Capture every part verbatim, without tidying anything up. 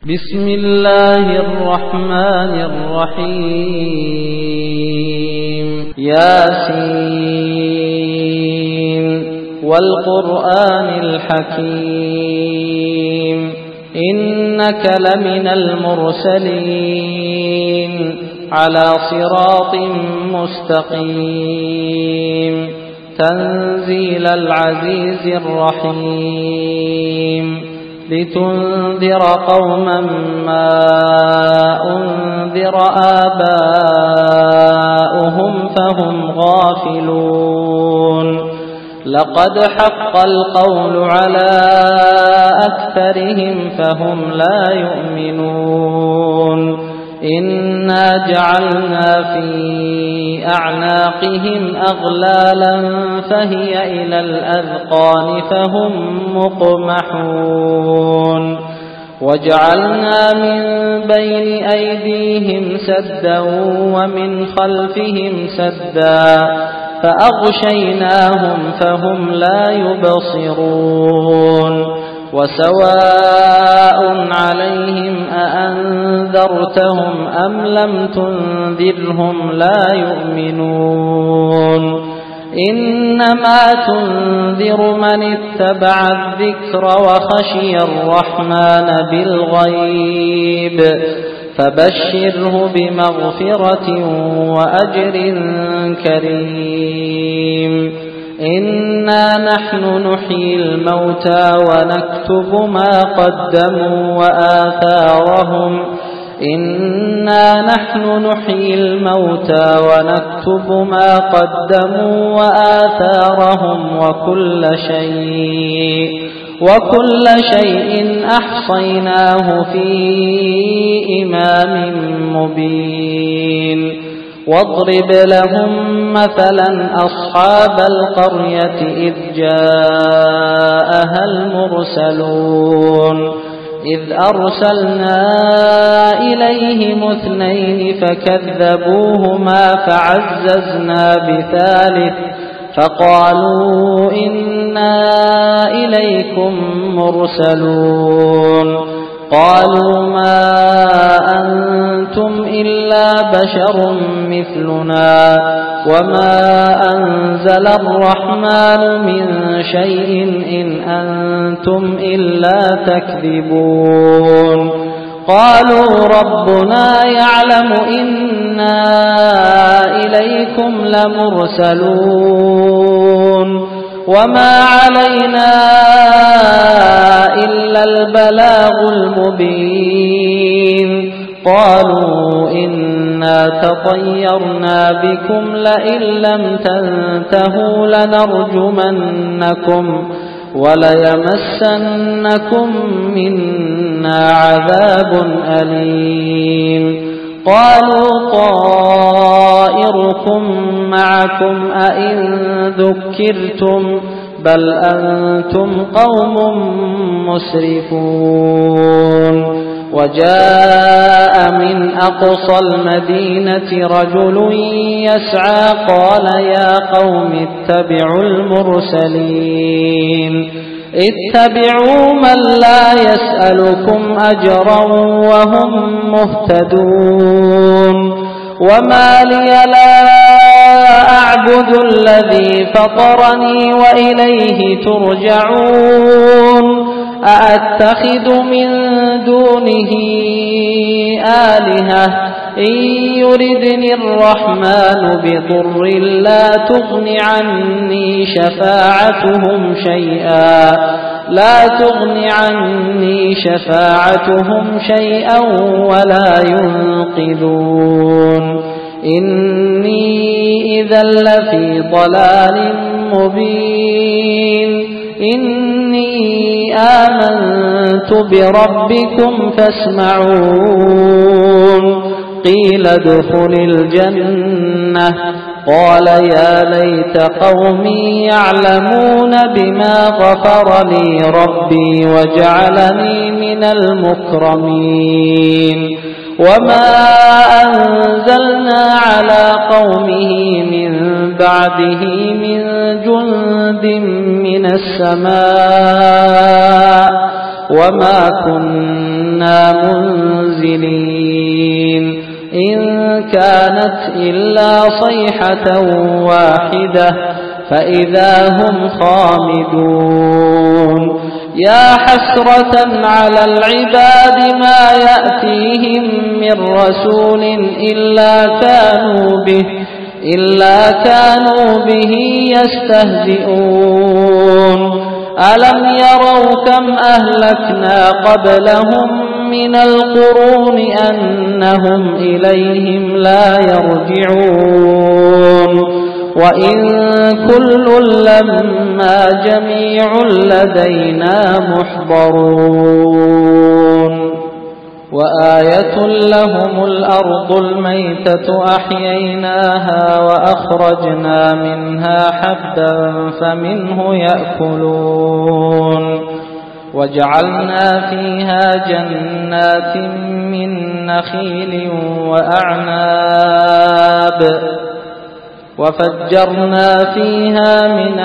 بسم الله الرحمن الرحيم ياسين والقرآن الحكيم إنك لمن المرسلين على صراط مستقيم تنزيل العزيز الرحيم لتنذر قوما ما أنذر آباؤهم فهم غافلون لقد حق القول على أكثرهم فهم لا يؤمنون إنا جعلنا في أعناقهم أغلالا فهي إلى الأذقان فهم مقمحون وجعلنا من بين أيديهم سدا ومن خلفهم سدا فأغشيناهم فهم لا يبصرون وسواء عليهم أأنذرتهم أم لم تنذرهم لا يؤمنون إنما تنذر من اتبع الذكر وخشي الرحمن بالغيب فبشره بمغفرة وأجر كريم إنا نحن نحيي الموتى ونكتب ما قدموا وآثارهم إنا نحن نحيي الموتى ونكتب ما قدموا وآثارهم وكل شيء وكل شيء أحصيناه في إمام مبين واضرب لهم مثلا أصحاب القرية إذ جاءها المرسلون إذ أرسلنا إليهم اثنين فكذبوهما فعززنا بثالث فقالوا إنا إليكم مرسلون قالوا ما أنتم إلا بشر مثلنا وما أنزل الرحمن من شيء إن أنتم إلا تكذبون قالوا ربنا يعلم إنا إليكم لمرسلون وما علينا إلا البلاغ المبين قالوا إنا تطيرنا بكم لئن لم تنتهوا لنرجمنكم وليمسنكم منا عذاب أليم قالوا طائركم معكم أئن ذكرتم بل أنتم قوم مسرفون وجاء من أقصى المدينة رجل يسعى قال يا قوم اتبعوا المرسلين اتبعوا من لا يسألكم أجرا وهم مهتدون وما لي لا أعبد الذي فطرني وإليه ترجعون أأتخذ من دونه آلهة إن يردني الرحمن بضر لا تغن عني شفاعتهم شيئا لا تغن عني شفاعتهم شيئا ولا ينقذون إني إذا لفي ضلال مبين إني آمنت بربكم فاسمعون قيل ادخل الجنة قال يا ليت قومي يعلمون بما غفر لي ربي وجعلني من المكرمين وما أنزلنا على قومه من بعده من جند من السماء وما كنا إنا منزلين إن كانت إلا صيحة واحدة فإذا هم خامدون يا حسرة على العباد ما يأتيهم من رسول إلا كانوا به إلا كانوا به يستهزئون ألم يروا كم أهلكنا قبلهم من القرون أنهم إليهم لا يرجعون وإن كل لما جميع لدينا محضرون وآية لهم الأرض الميتة أحييناها وأخرجنا منها حبا فمنه يأكلون وجعلنا فيها جنات من نخيل وأعناب وفجرنا فيها من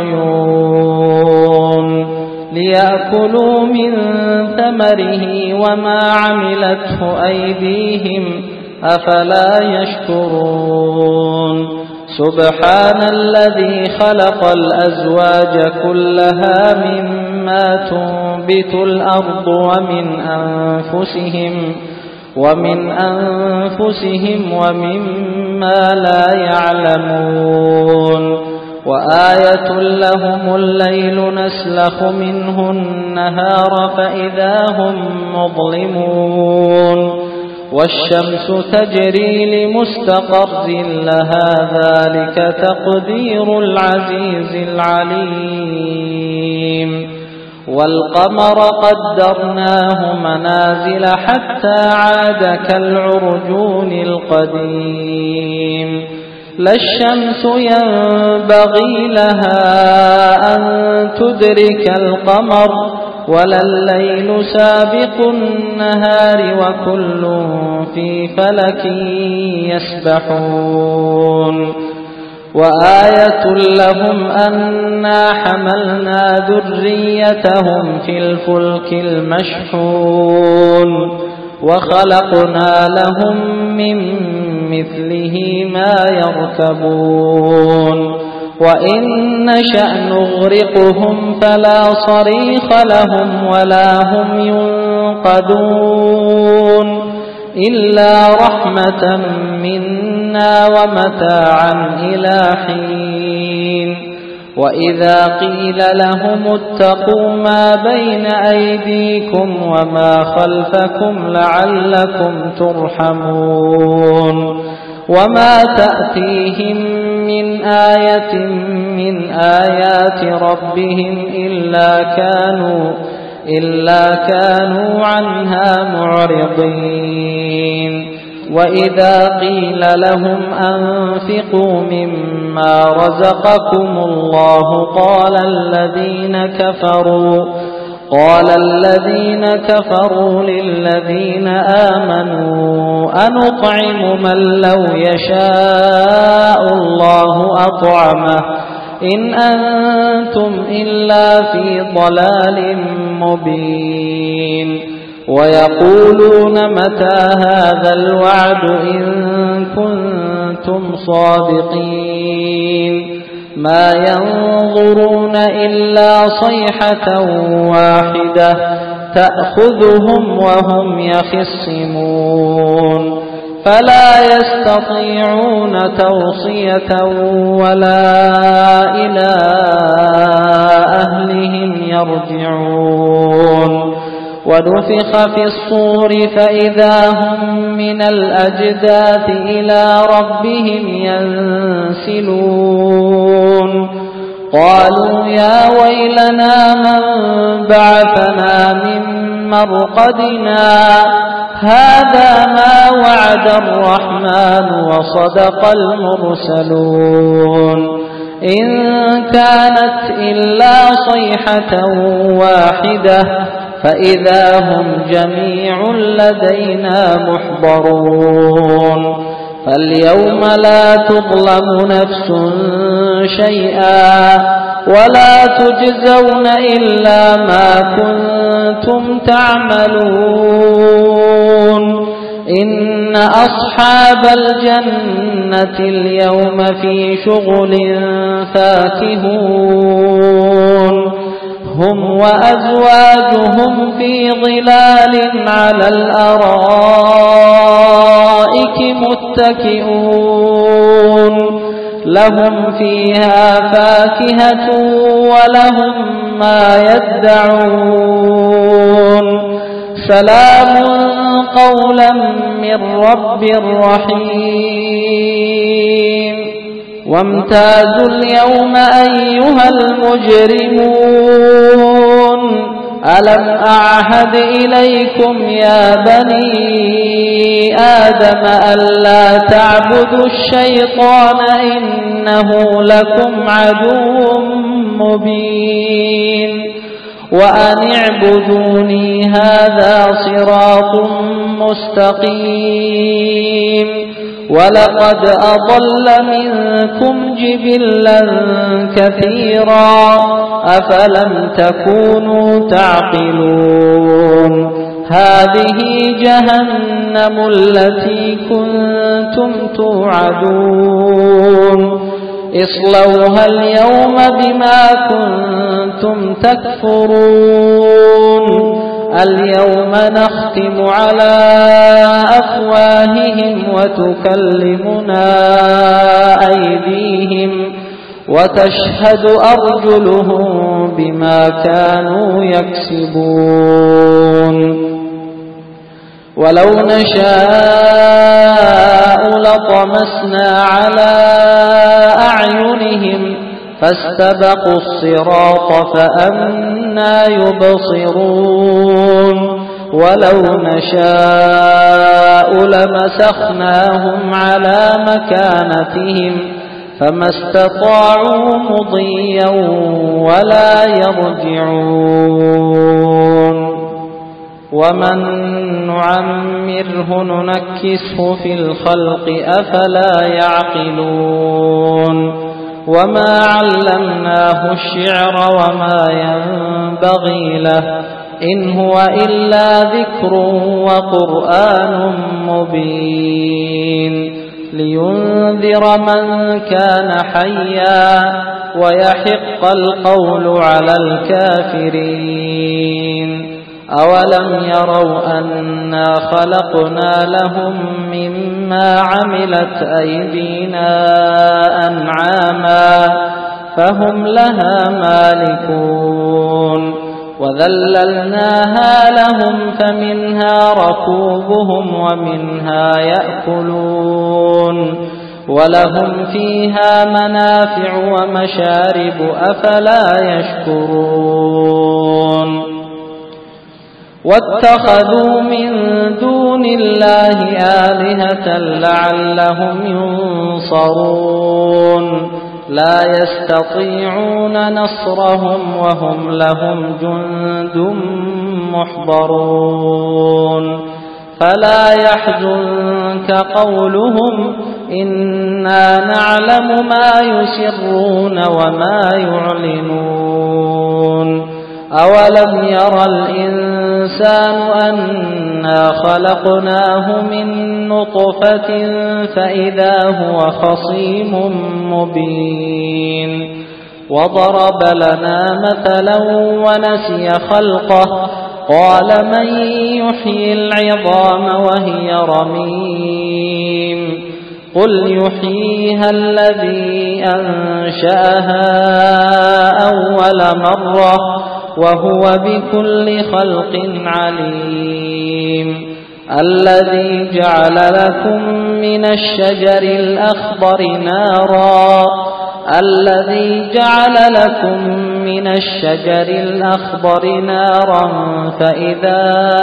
العيون ليأكلوا من ثمره وما عملته أيديهم أفلا يشكرون سبحان الذي خلق الأزواج كلها مما تنبت الأرض ومن أنفسهم ومن أنفسهم ومما لا يعلمون وآية لهم الليل نسلخ منه النهار فإذا هم مظلمون والشمس تجري لمستقر لها ذلك تقدير العزيز العليم والقمر قدرناه منازل حتى عاد كالعرجون القديم لا الشمس ينبغي لها أن تدرك القمر ولا الليل سابق النهار وكل في فلك يسبحون وآية لهم أنا حملنا ذريتهم في الفلك المشحون وخلقنا لهم من مثله ما يركبون وإن نشأ نغرقهم فلا صريخ لهم ولا هم ينقذون إلا رحمة منا ومتاعا إلى حين وإذا قيل لهم اتقوا ما بين أيديكم وما خلفكم لعلكم ترحمون وما تأتيهم من آية من آيات ربهم إلا كانوا إلا كانوا عنها معرضين وإذا قيل لهم أنفقوا مما رزقكم الله قال الذين كفروا قال الذين كفروا للذين آمنوا أنطعم من لو يشاء الله أطعمه إن أنتم إلا في ضلال مبين ويقولون متى هذا الوعد إن كنتم صادقين ما ينظرون إلا صيحة واحدة تأخذهم وهم يخصمون فلا يستطيعون توصية ولا إلى أهلهم يرجعون ونفخ في الصور فإذا هم من الأجداث إلى ربهم ينسلون قالوا يا ويلنا من بعثنا من مرقدنا هذا ما وعد الرحمن وصدق المرسلون إن كانت إلا صيحة واحدة فإذا هم جميع لدينا محضرون فاليوم لا تظلم نفس شيئا ولا تجزون إلا ما كنتم تعملون إن أصحاب الجنة اليوم في شغل فاكهون هم وأزواجهم في ظلال على الأرائك متكئون لهم فيها فاكهة ولهم ما يدعون سلام قولا من رب رحيم وامتازوا اليوم أيها المجرمون ألم أعهد إليكم يا بني آدم ألا تعبدوا الشيطان إنه لكم عدو مبين وأن اعبدوني هذا صراط مستقيم ولقد أضل منكم جبلا كثيرا أفلم تكونوا تعقلون هذه جهنم التي كنتم توعدون اصلوها اليوم بما كنتم تكفرون اليوم نختم على أفواههم وتكلمنا أيديهم وتشهد أرجلهم بما كانوا يكسبون ولو نشاء لطمسنا على أعينهم فاستبقوا الصراط فأنى يبصرون ولو نشاء لمسخناهم على مكانتهم فما استطاعوا مضيا ولا يرجعون ومن نعمره ننكسه في الخلق أفلا يعقلون وما علمناه الشعر وما ينبغي له إن هو إلا ذكر وقرآن مبين لينذر من كان حيا ويحق القول على الكافرين أولم يروا أنا خلقنا لهم مما عملت أيدينا أنعاما فهم لها مالكون وذللناها لهم فمنها ركوبهم ومنها يأكلون ولهم فيها منافع ومشارب أفلا يشكرون واتخذوا من دون الله آلهة لعلهم ينصرون لا يستطيعون نصرهم وهم لهم جند محضرون فلا يحزنك قولهم إنا نعلم ما يسرون وما يعلنون أولم يرى الإنسان أنا خلقناه من نطفة فإذا هو خصيم مبين وضرب لنا مثلا ونسي خلقه قال من يحيي العظام وهي رميم قل يحييها الذي أنشأها أول مرة وهو بكل خلق عليم الذي جعل لكم من الشجر الأخضر نارا الذي جعل لكم من الشجر الأخضر نارا فإذا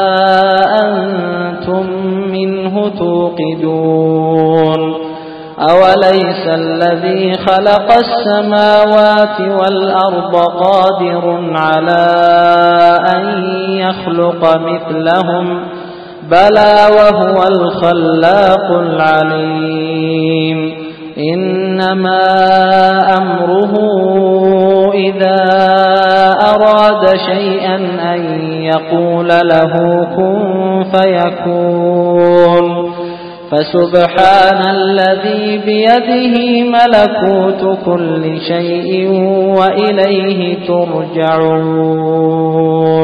أنتم منه توقدون أوليس الذي خلق السماوات والأرض قادر على أن يخلق مثلهم بلى وهو الخلاق العليم إنما أمره إذا أراد شيئا أن يقول له كن فيكون فسبحان الذي بيده ملكوت كل شيء وإليه ترجعون